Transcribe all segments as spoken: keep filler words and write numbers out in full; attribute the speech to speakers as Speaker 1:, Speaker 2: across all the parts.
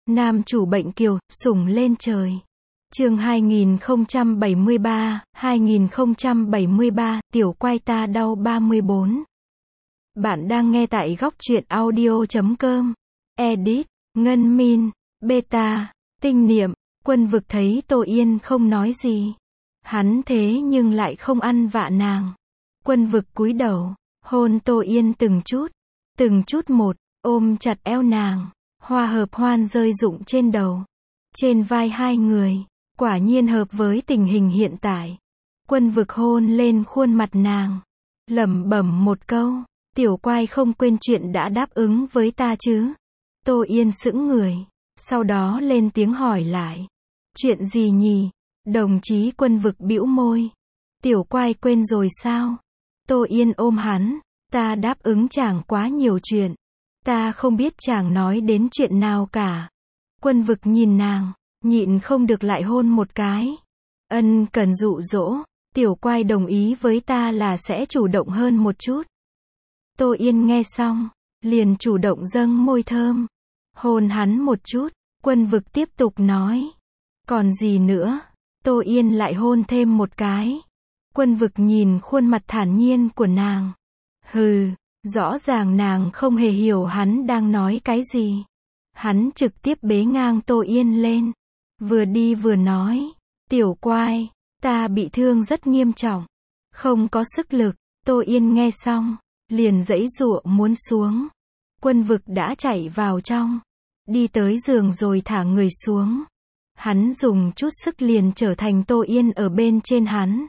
Speaker 1: Nam chủ bệnh kiều, sủng lên trời. Chương hai nghìn không trăm bảy mươi ba, hai nghìn không trăm bảy mươi ba, tiểu quai ta đau ba mươi bốn. Bạn đang nghe tại góc truyện audio chấm com. Edit, Ngân Min, Beta, Tinh Niệm. Quân Vực thấy Tô Yên không nói gì. Hắn thế nhưng lại không ăn vạ nàng. Quân Vực cúi đầu, hôn Tô Yên từng chút, từng chút một, ôm chặt eo nàng. Hoa hợp hoan rơi rụng trên đầu, trên vai hai người, quả nhiên hợp với tình hình hiện tại. Quân Vực hôn lên khuôn mặt nàng, lẩm bẩm một câu, tiểu quai không quên chuyện đã đáp ứng với ta chứ. Tô Yên sững người, sau đó lên tiếng hỏi lại. Chuyện gì nhỉ? Đồng chí Quân Vực bĩu môi. Tiểu quai quên rồi sao? Tô Yên ôm hắn, ta đáp ứng chàng quá nhiều chuyện. Ta không biết chàng nói đến chuyện nào cả. Quân Vực nhìn nàng, nhịn không được lại hôn một cái. Ân cần dụ dỗ, tiểu quai đồng ý với ta là sẽ chủ động hơn một chút. Tô Yên nghe xong, liền chủ động dâng môi thơm, hôn hắn một chút. Quân Vực tiếp tục nói. Còn gì nữa? Tô Yên lại hôn thêm một cái. Quân Vực nhìn khuôn mặt thản nhiên của nàng. Hừ, rõ ràng nàng không hề hiểu hắn đang nói cái gì. Hắn trực tiếp bế ngang Tô Yên lên, vừa đi vừa nói. Tiểu quai, ta bị thương rất nghiêm trọng, không có sức lực. Tô Yên nghe xong, liền giãy giụa muốn xuống. Quân Vực đã chạy vào trong, đi tới giường rồi thả người xuống. Hắn dùng chút sức liền trở thành Tô Yên ở bên trên hắn.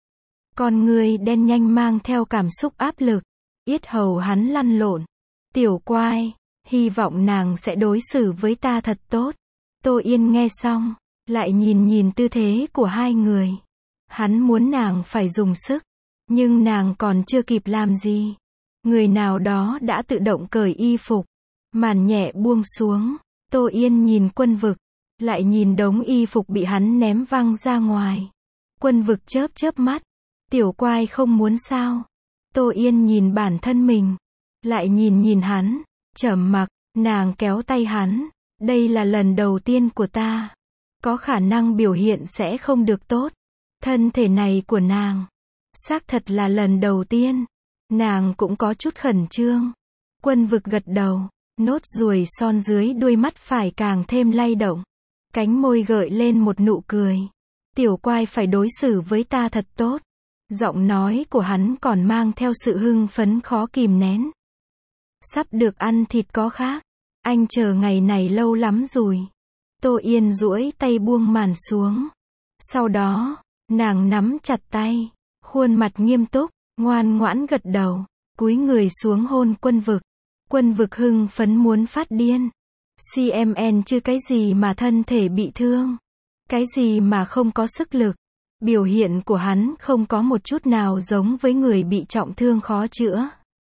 Speaker 1: Con người đen nhanh mang theo cảm xúc áp lực. Yết hầu hắn lăn lộn. Tiểu quai, hy vọng nàng sẽ đối xử với ta thật tốt. Tô Yên nghe xong, lại nhìn nhìn tư thế của hai người. Hắn muốn nàng phải dùng sức, nhưng nàng còn chưa kịp làm gì. Người nào đó đã tự động cởi y phục. Màn nhẹ buông xuống. Tô Yên nhìn Quân Vực, lại nhìn đống y phục bị hắn ném văng ra ngoài. Quân Vực chớp chớp mắt. Tiểu quai không muốn sao? Tô Yên nhìn bản thân mình, lại nhìn nhìn hắn, trầm mặc. Nàng kéo tay hắn. Đây là lần đầu tiên của ta, có khả năng biểu hiện sẽ không được tốt. Thân thể này của nàng, xác thật là lần đầu tiên. Nàng cũng có chút khẩn trương. Quân Vực gật đầu, nốt ruồi son dưới đuôi mắt phải càng thêm lay động. Cánh môi gợi lên một nụ cười. Tiểu quai phải đối xử với ta thật tốt. Giọng nói của hắn còn mang theo sự hưng phấn khó kìm nén. Sắp được ăn thịt có khác. Anh chờ ngày này lâu lắm rồi. Tô Yên duỗi tay buông màn xuống. Sau đó, nàng nắm chặt tay, khuôn mặt nghiêm túc, ngoan ngoãn gật đầu, cúi người xuống hôn Quân Vực. Quân Vực hưng phấn muốn phát điên. xê em en chứ cái gì mà thân thể bị thương, cái gì mà không có sức lực. Biểu hiện của hắn không có một chút nào giống với người bị trọng thương khó chữa.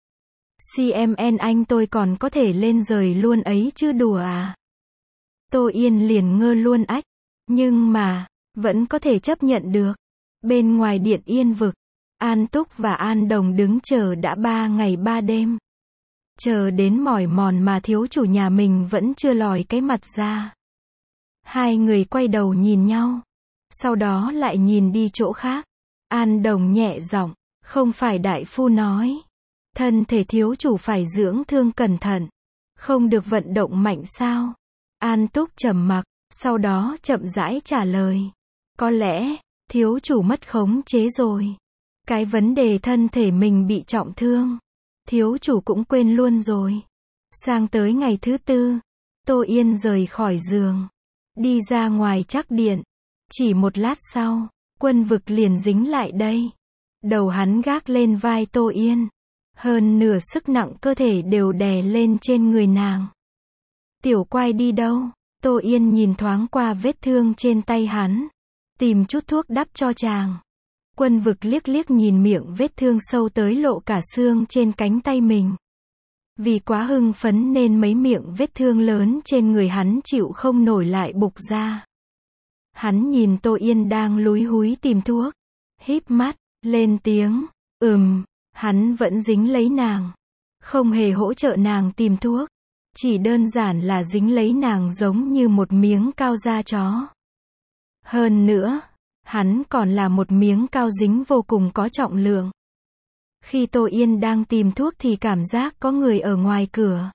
Speaker 1: xê em en anh tôi còn có thể lên rời luôn ấy chứ đùa à? Tô Yên liền ngơ luôn ách. Nhưng mà, vẫn có thể chấp nhận được. Bên ngoài Điện Yên Vực, An Túc và An Đồng đứng chờ đã ba ngày ba đêm. Chờ đến mỏi mòn mà thiếu chủ nhà mình vẫn chưa lòi cái mặt ra. Hai người quay đầu nhìn nhau, sau đó lại nhìn đi chỗ khác. An Đồng nhẹ giọng, không phải đại phu nói, thân thể thiếu chủ phải dưỡng thương cẩn thận, không được vận động mạnh sao? An Túc trầm mặc, sau đó chậm rãi trả lời. Có lẽ, thiếu chủ mất khống chế rồi. Cái vấn đề thân thể mình bị trọng thương, thiếu chủ cũng quên luôn rồi. Sang tới ngày thứ tư, Tô Yên rời khỏi giường, đi ra ngoài trắc điện. Chỉ một lát sau, Quân Vực liền dính lại đây. Đầu hắn gác lên vai Tô Yên. Hơn nửa sức nặng cơ thể đều đè lên trên người nàng. Tiểu quai đi đâu? Tô Yên nhìn thoáng qua vết thương trên tay hắn. Tìm chút thuốc đắp cho chàng. Quân Vực liếc liếc nhìn miệng vết thương sâu tới lộ cả xương trên cánh tay mình. Vì quá hưng phấn nên mấy miệng vết thương lớn trên người hắn chịu không nổi lại bục ra. Hắn nhìn Tô Yên đang lúi húi tìm thuốc, híp mắt, lên tiếng, ừm, hắn vẫn dính lấy nàng, không hề hỗ trợ nàng tìm thuốc. Chỉ đơn giản là dính lấy nàng giống như một miếng cao da chó. Hơn nữa, hắn còn là một miếng cao dính vô cùng có trọng lượng. Khi Tô Yên đang tìm thuốc thì cảm giác có người ở ngoài cửa.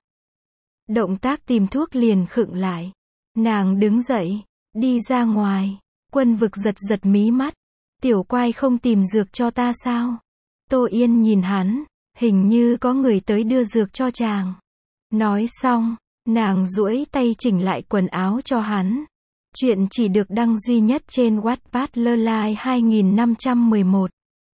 Speaker 1: Động tác tìm thuốc liền khựng lại. Nàng đứng dậy, đi ra ngoài. Quân Vực giật giật mí mắt. Tiểu Quai không tìm dược cho ta sao? Tô Yên nhìn hắn, hình như có người tới đưa dược cho chàng. Nói xong, nàng duỗi tay chỉnh lại quần áo cho hắn. Chuyện chỉ được đăng duy nhất trên Wattpad Lơ hai nghìn năm trăm mười một.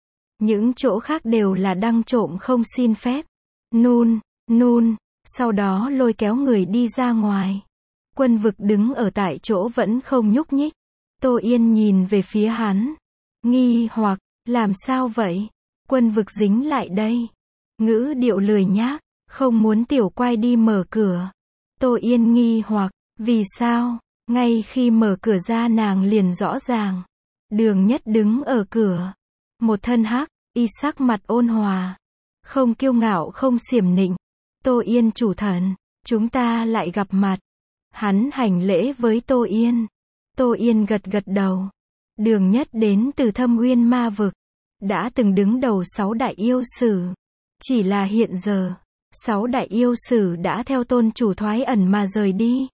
Speaker 1: Những chỗ khác đều là đăng trộm không xin phép. Nun, nun, sau đó lôi kéo người đi ra ngoài. Quân Vực đứng ở tại chỗ vẫn không nhúc nhích. Tô Yên nhìn về phía hắn. Nghi hoặc, làm sao vậy? Quân Vực dính lại đây. Ngữ điệu lười nhác, không muốn Tiểu Quai đi mở cửa. Tô Yên nghi hoặc, vì sao? Ngay khi mở cửa ra nàng liền rõ ràng. Đường Nhất đứng ở cửa. Một thân hắc, y sắc mặt ôn hòa. Không kiêu ngạo không xiểm nịnh. Tô Yên chủ thần, chúng ta lại gặp mặt. Hắn hành lễ với Tô Yên. Tô Yên gật gật đầu. Đường Nhất đến từ Thâm Uyên Ma Vực. Đã từng đứng đầu sáu đại yêu sử. Chỉ là hiện giờ, sáu đại yêu sử đã theo tôn chủ thoái ẩn mà rời đi.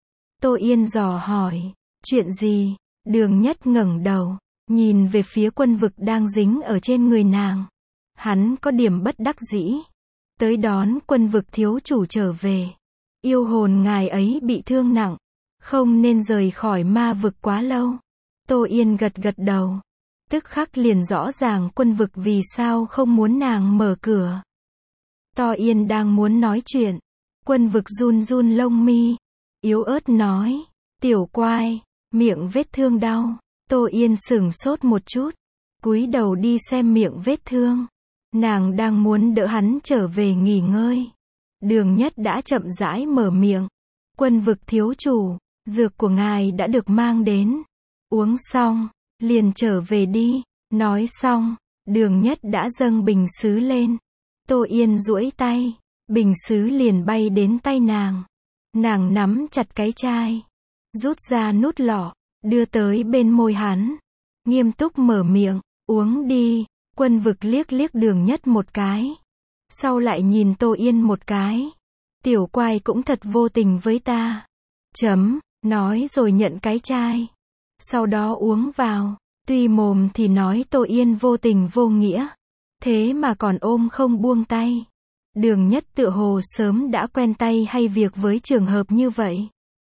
Speaker 1: Tô Yên dò hỏi, chuyện gì? Đường Nhất ngẩng đầu, nhìn về phía Quân Vực đang dính ở trên người nàng. Hắn có điểm bất đắc dĩ. Tới đón Quân Vực thiếu chủ trở về. Yêu hồn ngài ấy bị thương nặng, không nên rời khỏi ma vực quá lâu. Tô Yên gật gật đầu. Tức khắc liền rõ ràng Quân Vực vì sao không muốn nàng mở cửa. Tô Yên đang muốn nói chuyện. Quân Vực run run lông mi. Yếu ớt nói. Tiểu Quai, miệng vết thương đau. Tô Yên sửng sốt một chút. Cúi đầu đi xem miệng vết thương. Nàng đang muốn đỡ hắn trở về nghỉ ngơi. Đường Nhất đã chậm rãi mở miệng. Quân Vực thiếu chủ, dược của ngài đã được mang đến. Uống xong, liền trở về đi. Nói xong, Đường Nhất đã dâng bình sứ lên. Tô Yên duỗi tay, bình sứ liền bay đến tay nàng. Nàng nắm chặt cái chai, rút ra nút lọ, đưa tới bên môi hắn. Nghiêm túc mở miệng, uống đi. Quân Vực liếc liếc Đường Nhất một cái. Sau lại nhìn Tô Yên một cái. Tiểu Quai cũng thật vô tình với ta. Chấm, nói rồi nhận cái chai. Sau đó uống vào. Tuy mồm thì nói Tô Yên vô tình vô nghĩa. Thế mà còn ôm không buông tay. Đường Nhất tựa hồ sớm đã quen tay hay việc với trường hợp như vậy.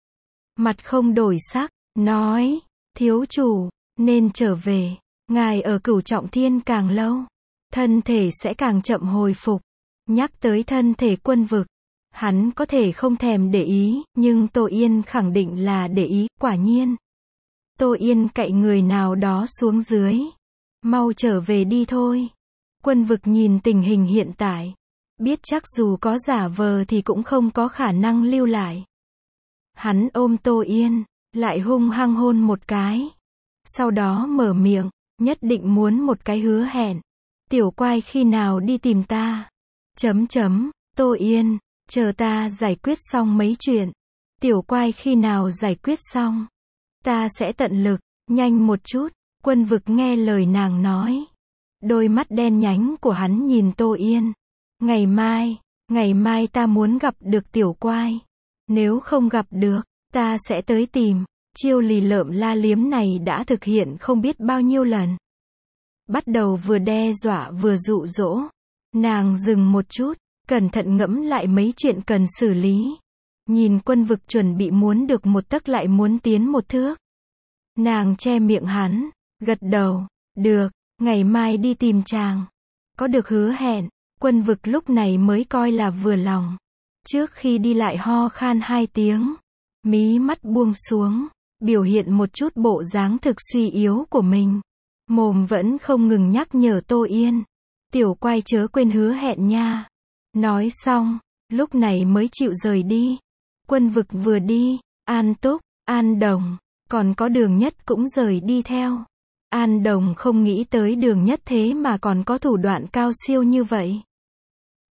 Speaker 1: Mặt không đổi sắc, nói, thiếu chủ, nên trở về. Ngài ở Cửu Trọng Thiên càng lâu, thân thể sẽ càng chậm hồi phục. Nhắc tới thân thể Quân Vực, hắn có thể không thèm để ý, nhưng Tô Yên khẳng định là để ý, quả nhiên. Tô Yên cạy người nào đó xuống dưới. Mau trở về đi thôi. Quân Vực nhìn tình hình hiện tại. Biết chắc dù có giả vờ thì cũng không có khả năng lưu lại. Hắn ôm Tô Yên, lại hung hăng hôn một cái. Sau đó mở miệng, nhất định muốn một cái hứa hẹn. Tiểu Quai khi nào đi tìm ta? Chấm chấm, Tô Yên, chờ ta giải quyết xong mấy chuyện. Tiểu Quai khi nào giải quyết xong? Ta sẽ tận lực, nhanh một chút. Quân Vực nghe lời nàng nói. Đôi mắt đen nhánh của hắn nhìn Tô Yên. Ngày mai, ngày mai ta muốn gặp được Tiểu Quai. Nếu không gặp được, ta sẽ tới tìm. Chiêu lì lợm la liếm này đã thực hiện không biết bao nhiêu lần. Bắt đầu vừa đe dọa vừa dụ dỗ. Nàng dừng một chút, cẩn thận ngẫm lại mấy chuyện cần xử lý. Nhìn Quân Vực chuẩn bị muốn được một tấc lại muốn tiến một thước. Nàng che miệng hắn, gật đầu, được, ngày mai đi tìm chàng. Có được hứa hẹn, Quân Vực lúc này mới coi là vừa lòng. Trước khi đi lại ho khan hai tiếng, mí mắt buông xuống, biểu hiện một chút bộ dáng thực suy yếu của mình. Mồm vẫn không ngừng nhắc nhở Tô Yên. Tiểu Quai chớ quên hứa hẹn nha. Nói xong, lúc này mới chịu rời đi. Quân Vực vừa đi, An Túc, An Đồng, còn có Đường Nhất cũng rời đi theo. An Đồng không nghĩ tới Đường Nhất thế mà còn có thủ đoạn cao siêu như vậy.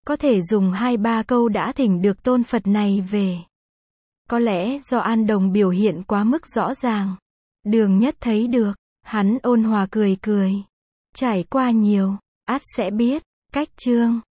Speaker 1: Có thể dùng hai ba câu đã thỉnh được tôn Phật này về. Có lẽ do An Đồng biểu hiện quá mức rõ ràng. Đường Nhất thấy được, hắn ôn hòa cười cười. Trải qua nhiều, ắt sẽ biết, cách chương.